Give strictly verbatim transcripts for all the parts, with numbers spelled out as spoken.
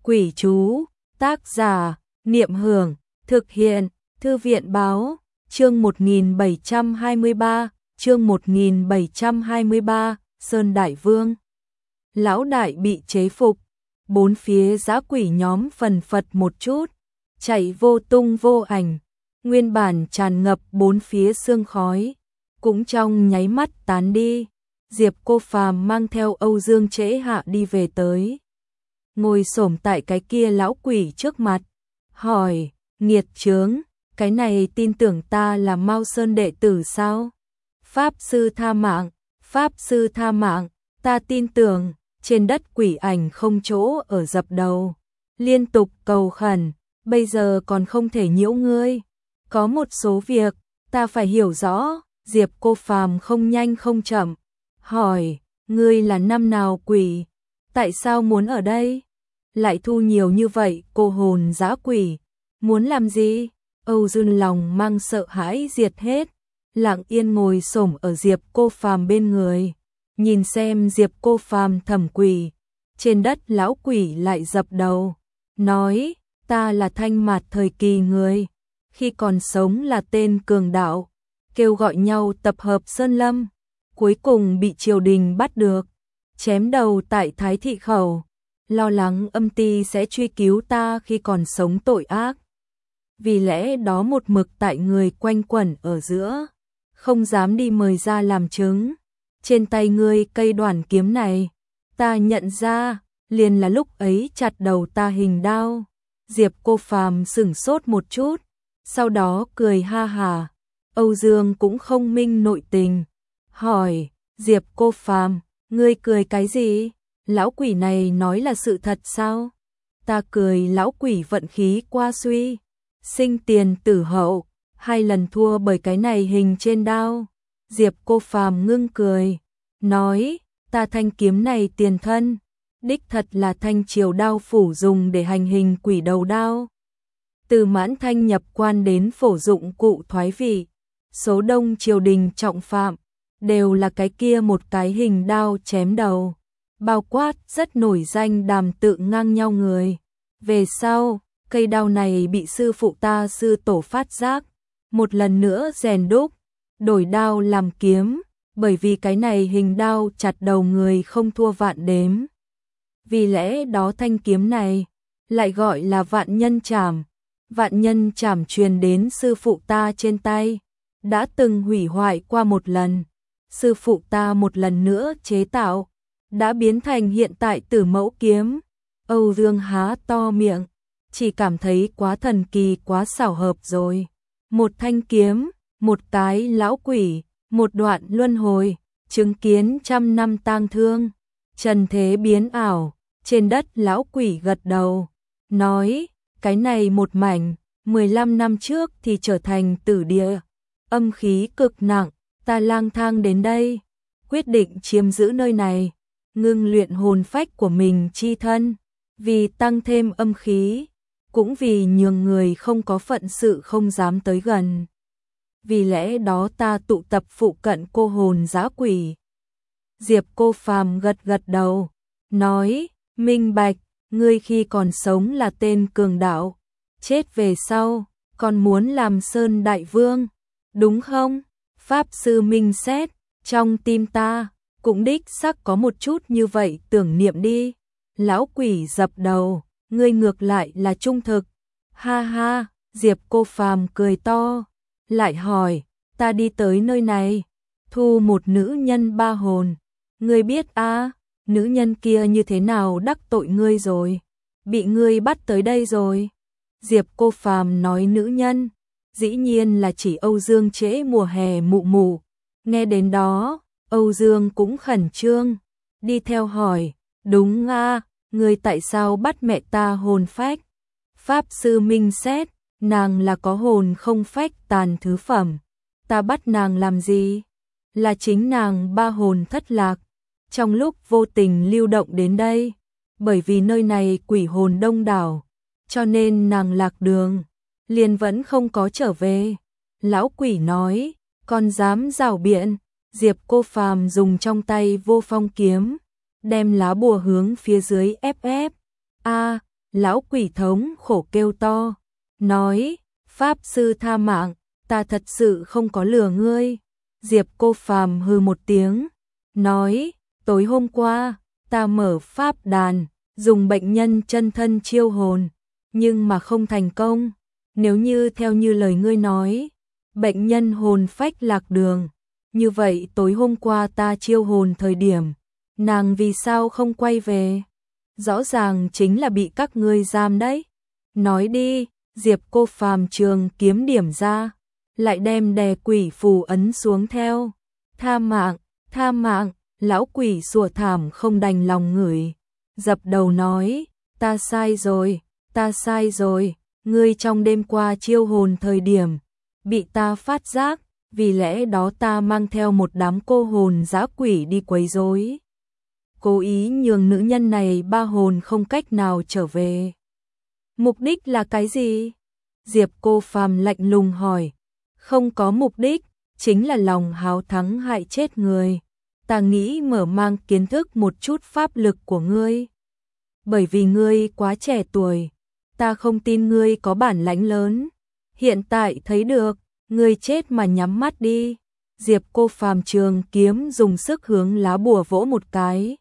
Quỷ chú, tác giả, Niệm Hưởng, thực hiện, Thư viện báo, chương một nghìn bảy trăm hai mươi ba, chương một nghìn bảy trăm hai mươi ba, Sơn Đại Vương. Lão đại bị chế phục, bốn phía dã quỷ nhóm phần phật một chút, chạy vô tung vô ảnh, nguyên bản tràn ngập bốn phía sương khói, cũng trong nháy mắt tán đi. Diệp Cô Phàm mang theo Âu Dương Trễ Hạ đi về tới, ngồi xổm tại cái kia lão quỷ trước mặt, hỏi: nghiệt chướng, cái này tin tưởng ta là Mao Sơn đệ tử sao? Pháp sư tha mạng, pháp sư tha mạng, ta tin tưởng. Trên đất quỷ ảnh không chỗ ở dập đầu, liên tục cầu khẩn, bây giờ còn không thể nhiễu ngươi. Có một số việc ta phải hiểu rõ. Diệp Cô Phàm không nhanh không chậm hỏi: ngươi là năm nào quỷ? Tại sao muốn ở đây? Lại thu nhiều như vậy cô hồn dã quỷ, muốn làm gì? Âu Dương lòng mang sợ hãi diệt hết, lặng yên ngồi xổm ở Diệp Cô Phàm bên người, nhìn xem Diệp Cô Phàm thẩm quỷ. Trên đất lão quỷ lại dập đầu, nói: ta là Thanh Mạt thời kỳ người, khi còn sống là tên cường đạo, kêu gọi nhau tập hợp Sơn Lâm, cuối cùng bị triều đình bắt được, chém đầu tại Thái Thị Khẩu, lo lắng âm ty sẽ truy cứu ta khi còn sống tội ác. Vì lẽ đó một mực tại người quanh quẩn ở giữa, không dám đi mời ra làm chứng. Trên tay ngươi cây đoản kiếm này, ta nhận ra, liền là lúc ấy chặt đầu ta hình đao. Diệp Cô Phàm sửng sốt một chút, sau đó cười ha hà. Âu Dương cũng không minh nội tình, hỏi: Diệp Cô Phàm, ngươi cười cái gì? Lão quỷ này nói là sự thật sao? Ta cười lão quỷ vận khí qua suy, sinh tiền tử hậu, hai lần thua bởi cái này hình trên đao. Diệp Cô Phàm ngưng cười, nói: ta thanh kiếm này tiền thân, đích thật là thanh triều đao phủ dùng để hành hình quỷ đầu đao. Từ Mãn Thanh nhập quan đến phổ dụng cụ thoái vị, số đông triều đình trọng phạm, đều là cái kia một cái hình đao chém đầu, bao quát rất nổi danh Đàm Tự ngang nhau người. Về sau, cây đao này bị sư phụ ta sư tổ phát giác, một lần nữa rèn đúc, đổi đao làm kiếm, bởi vì cái này hình đao chặt đầu người không thua vạn đếm. Vì lẽ đó thanh kiếm này lại gọi là vạn nhân trảm. Vạn nhân trảm truyền đến sư phụ ta trên tay, đã từng hủy hoại qua một lần, sư phụ ta một lần nữa chế tạo, đã biến thành hiện tại Tử Mẫu kiếm. Âu Dương há to miệng, chỉ cảm thấy quá thần kỳ, quá xảo hợp rồi. Một thanh kiếm, một cái lão quỷ, một đoạn luân hồi, chứng kiến trăm năm tang thương, trần thế biến ảo. Trên đất lão quỷ gật đầu, nói: cái này một mảnh, mười lăm năm trước thì trở thành tử địa, âm khí cực nặng, ta lang thang đến đây, quyết định chiếm giữ nơi này, ngưng luyện hồn phách của mình chi thân, vì tăng thêm âm khí, cũng vì nhường người không có phận sự không dám tới gần. Vì lẽ đó ta tụ tập phụ cận cô hồn dã quỷ. Diệp Cô Phàm gật gật đầu, nói: minh bạch, ngươi khi còn sống là tên cường đạo, chết về sau, còn muốn làm Sơn Đại Vương, đúng không? Pháp sư minh xét, trong tim ta, cũng đích xác có một chút như vậy tưởng niệm đi. Lão quỷ dập đầu, ngươi ngược lại là trung thực. Ha ha, Diệp Cô Phàm cười to, lại hỏi: ta đi tới nơi này, thu một nữ nhân ba hồn, ngươi biết à, nữ nhân kia như thế nào đắc tội ngươi rồi, bị ngươi bắt tới đây rồi. Diệp Cô Phàm nói nữ nhân, dĩ nhiên là chỉ Âu Dương Trễ mùa hè mụ mụ. Nghe đến đó, Âu Dương cũng khẩn trương, đi theo hỏi: đúng à, ngươi tại sao bắt mẹ ta hồn phách? Pháp sư minh xét, nàng là có hồn không phách tàn thứ phẩm, ta bắt nàng làm gì? Là chính nàng ba hồn thất lạc, trong lúc vô tình lưu động đến đây, bởi vì nơi này quỷ hồn đông đảo, cho nên nàng lạc đường, liền vẫn không có trở về. Lão quỷ nói: con dám rảo biện. Diệp Cô Phàm dùng trong tay Vô Phong kiếm, đem lá bùa hướng phía dưới ép ép. A, Lão quỷ thống khổ kêu to, nói, Pháp sư tha mạng, ta thật sự không có lừa ngươi. Diệp Cô Phàm hừ một tiếng, nói, tối hôm qua, ta mở pháp đàn, dùng bệnh nhân chân thân chiêu hồn, nhưng mà không thành công. Nếu như theo như lời ngươi nói, bệnh nhân hồn phách lạc đường, như vậy tối hôm qua ta chiêu hồn thời điểm, nàng vì sao không quay về? Rõ ràng chính là bị các ngươi giam đấy. Nói đi, Diệp Cô Phàm trường kiếm điểm ra, lại đem đè quỷ phù ấn xuống theo. Tha mạng, tha mạng, lão quỷ sủa thảm không đành lòng ngửi. Dập đầu nói, ta sai rồi, ta sai rồi, ngươi trong đêm qua chiêu hồn thời điểm, bị ta phát giác, vì lẽ đó ta mang theo một đám cô hồn dã quỷ đi quấy rối, cố ý nhường nữ nhân này ba hồn không cách nào trở về. Mục đích là cái gì? Diệp Cô Phàm lạnh lùng hỏi. Không có mục đích, chính là lòng háo thắng hại chết người. Ta nghĩ mở mang kiến thức một chút pháp lực của ngươi. Bởi vì ngươi quá trẻ tuổi, ta không tin ngươi có bản lãnh lớn. Hiện tại thấy được, ngươi chết mà nhắm mắt đi. Diệp Cô Phàm trường kiếm dùng sức hướng lá bùa vỗ một cái.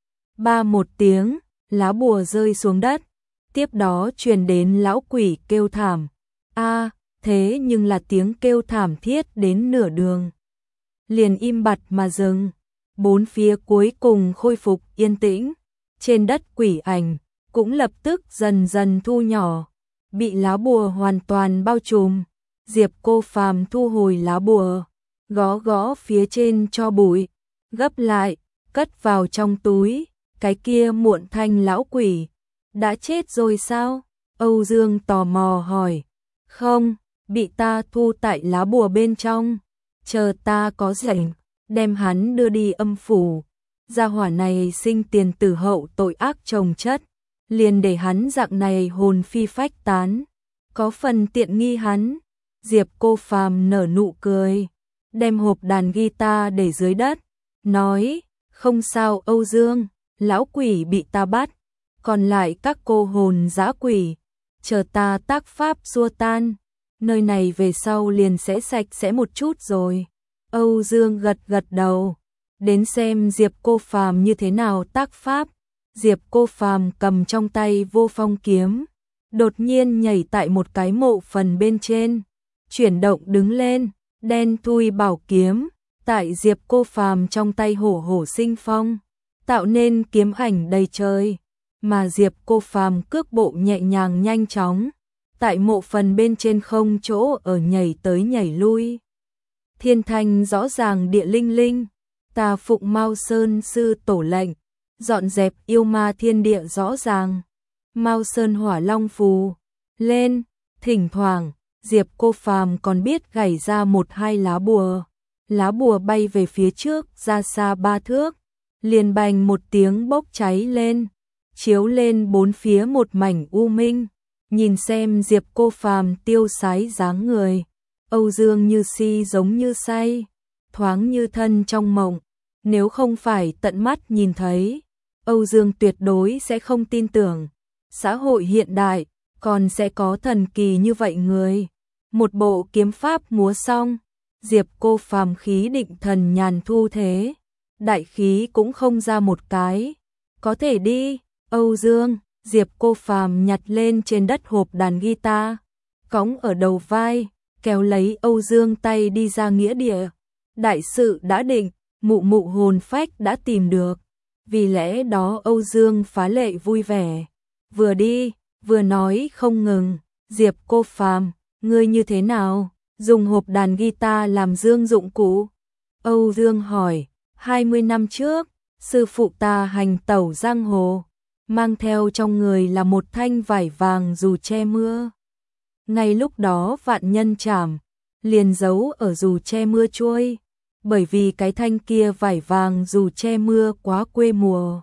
Ba một tiếng, lá bùa rơi xuống đất. Tiếp đó truyền đến lão quỷ kêu thảm. A, thế nhưng là tiếng kêu thảm thiết đến nửa đường, liền im bặt mà dừng. Bốn phía cuối cùng khôi phục yên tĩnh. Trên đất quỷ ảnh cũng lập tức dần dần thu nhỏ, bị lá bùa hoàn toàn bao trùm. Diệp Cô Phàm thu hồi lá bùa, gõ gõ phía trên cho bụi, gấp lại, cất vào trong túi. Cái kia Muộn Thanh lão quỷ đã chết rồi sao? Âu Dương tò mò hỏi. Không, bị ta thu tại lá bùa bên trong. Chờ ta có rảnh, đem hắn đưa đi âm phủ. Gia hỏa này sinh tiền tử hậu tội ác chồng chất, liền để hắn dạng này hồn phi phách tán, có phần tiện nghi hắn. Diệp Cô Phàm nở nụ cười, đem hộp đàn guitar để dưới đất, nói, không sao Âu Dương, lão quỷ bị ta bắt, còn lại các cô hồn dã quỷ, chờ ta tác pháp xua tan, nơi này về sau liền sẽ sạch sẽ một chút rồi. Âu Dương gật gật đầu, đến xem Diệp Cô Phàm như thế nào tác pháp. Diệp Cô Phàm cầm trong tay Vô Phong kiếm, đột nhiên nhảy tại một cái mộ phần bên trên, chuyển động đứng lên, đen thui bảo kiếm tại Diệp Cô Phàm trong tay hổ hổ sinh phong, tạo nên kiếm ảnh đầy trời. Mà Diệp Cô Phàm cước bộ nhẹ nhàng nhanh chóng, tại mộ phần bên trên không chỗ ở nhảy tới nhảy lui. Thiên thanh rõ ràng địa linh linh, ta phụng Mao Sơn sư tổ lệnh, dọn dẹp yêu ma thiên địa rõ ràng. Mao Sơn hỏa long phù lên, thỉnh thoảng Diệp Cô Phàm còn biết gảy ra một hai lá bùa. Lá bùa bay về phía trước ra xa ba thước, liền bành một tiếng bốc cháy lên, chiếu lên bốn phía một mảnh u minh. Nhìn xem Diệp Cô Phàm tiêu sái dáng người, Âu Dương như si giống như say, thoáng như thân trong mộng. Nếu không phải tận mắt nhìn thấy, Âu Dương tuyệt đối sẽ không tin tưởng xã hội hiện đại còn sẽ có thần kỳ như vậy người. Một bộ kiếm pháp múa xong, Diệp Cô Phàm khí định thần nhàn thu thế, đại khí cũng không ra một cái. Có thể đi, Âu Dương. Diệp Cô Phàm nhặt lên trên đất hộp đàn guitar, cõng ở đầu vai, kéo lấy Âu Dương tay đi ra nghĩa địa. Đại sự đã định, mụ mụ hồn phách đã tìm được, vì lẽ đó Âu Dương phá lệ vui vẻ, vừa đi vừa nói không ngừng. Diệp Cô Phàm, ngươi như thế nào, dùng hộp đàn guitar làm dương dụng cụ? Âu Dương hỏi. Hai mươi năm trước, sư phụ ta hành tẩu giang hồ, mang theo trong người là một thanh vải vàng dù che mưa. Ngay lúc đó vạn nhân trảm, liền giấu ở dù che mưa chuôi, bởi vì cái thanh kia vải vàng dù che mưa quá quê mùa.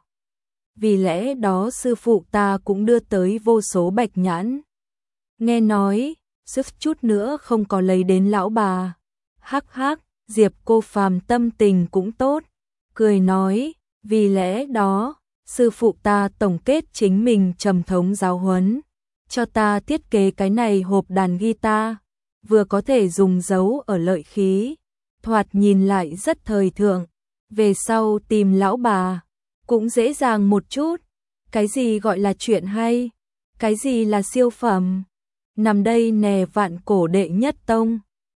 Vì lẽ đó sư phụ ta cũng đưa tới vô số bạch nhãn. Nghe nói, sức chút nữa không có lấy đến lão bà. Hắc hắc, Diệp Cô Phàm tâm tình cũng tốt, cười nói, vì lẽ đó, sư phụ ta tổng kết chính mình trầm thống giáo huấn, cho ta thiết kế cái này hộp đàn guitar, vừa có thể dùng dấu ở lợi khí, thoạt nhìn lại rất thời thượng, về sau tìm lão bà, cũng dễ dàng một chút, cái gì gọi là chuyện hay, cái gì là siêu phẩm, nằm đây nè vạn cổ đệ nhất tông.